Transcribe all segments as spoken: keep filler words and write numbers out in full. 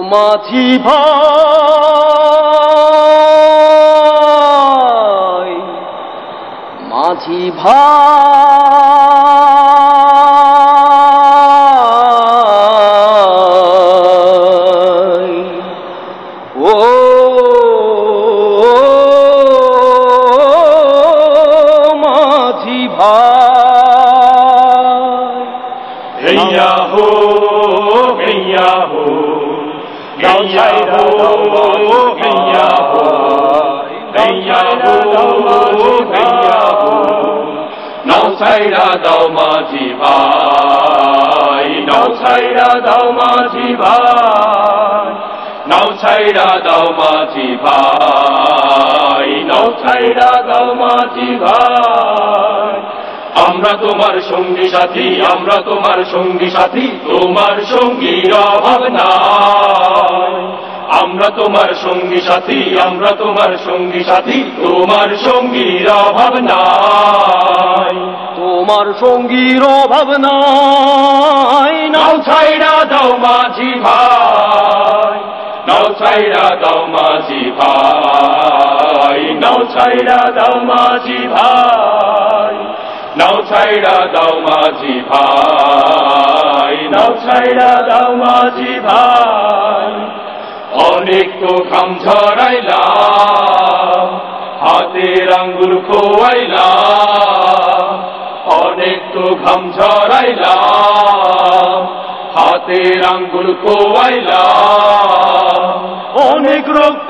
মাঝি ভাই মাঝি ভাই ও মাঝি ভাই গैया हो गैया हो गैया हो गैया हो गैया हो गैया हो नाव ছাইড়া দাও মাঝি ভাই নাও ছাইড়া দাও মাঝি ভাই নাও ছাইড়া দাও মাঝি ভাই নাও ছাইড়া দাও মাঝি ভাই আমরা তোমার সঙ্গী সাথী আমরা তোমার সঙ্গী সাথী তোমার সঙ্গীর অভাব নাই আমরা তোমার সঙ্গী সাথী আমরা তোমার সঙ্গী সাথী তোমার সঙ্গীর অভাব নাই তোমার সঙ্গীর অভাব নাই নাও ছাইড়া দাও মাঝি ভাই নাও ছাইড়া দাও মাঝি ভাই নাও ছাইড়া দাও মাঝি ভাই নাও ছাইড়া দাও মাঝি ভাই নাও ছাইড়া দাও মাঝি ভাই অনেক তো ঘাম ঝরাইলাম হাতের আঙ্গুল খোয়াইলাম অনেক তো ঘাম ঝরাইলাম হাতের আঙ্গুল খোয়াইলাম অনেক রক্ত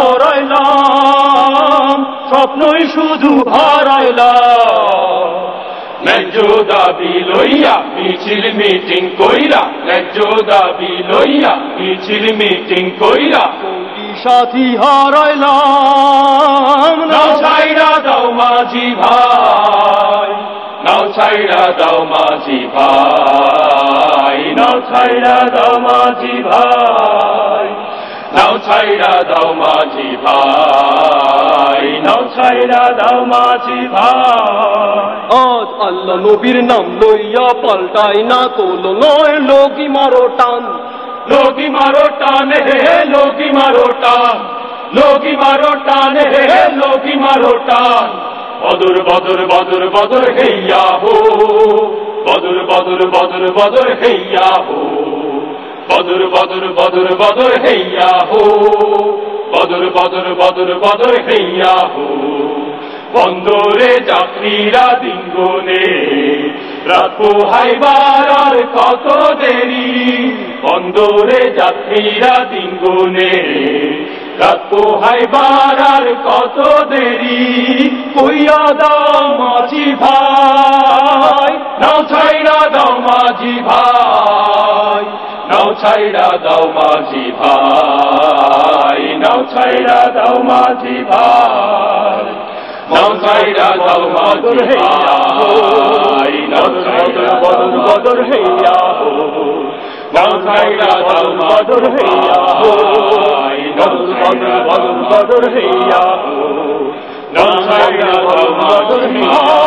ঝরাইলাম স্বপ্নই শুধু হারাইলাম ন্যায্য দাবি লইয়া মিছিল মিটিং কইরা ন্যায্য দাবি লইয়া মিছিল মিটিং কইরা সঙ্গী সাথী হারাইলাম নাও ছাইড়া দাও মাঝি ভাই নাও ছাইড়া দাও মাঝি ভাই নাও ছাইড়া দাও মাঝি ভাই নাও ছাইড়া দাও মাঝি ভাই নাও ছাইড়া দাও মাঝি ভাই আজ আল্লাহ নবীর নাম লইয়া পাল্টাই না তোলো নয় লোকি মারো টান লোকি মারো টান হে লোকি মারো টান লোকি মারো টান হে লোকি মারো টান বদর বদর বদর বদর হেইয়া হো বদর বদর বদর বদর হেইয়া হো বদর বদর বদর বদর হেইয়া হো বদর বদর বদর বদর হেইয়া হো বন্দরে যাত্রীরা দিঙ্গনে রাত পোহাইবার আর কত দেরি বন্দরে যাত্রীরা দিঙ্গনে রাত পোহাইবার আর কত দেরি কইয়া দাও মাঝি ভাই নাও ছাইড়া দাও মাঝি ভাই নাও ছাইড়া দাও মাঝি ভাই নাও ছাইড়া দাও মাঝি ভাই নাও ছাইড়া দাও মাঝি ভাই নাও ছাইড়া বদর বদর হেইয়া হো নাও ছাইড়া দাও বদর হেইয়া হো নাও ছাইড়া বদর বদর হেইয়া হো নাও ছাইড়া দাও বদর হেইয়া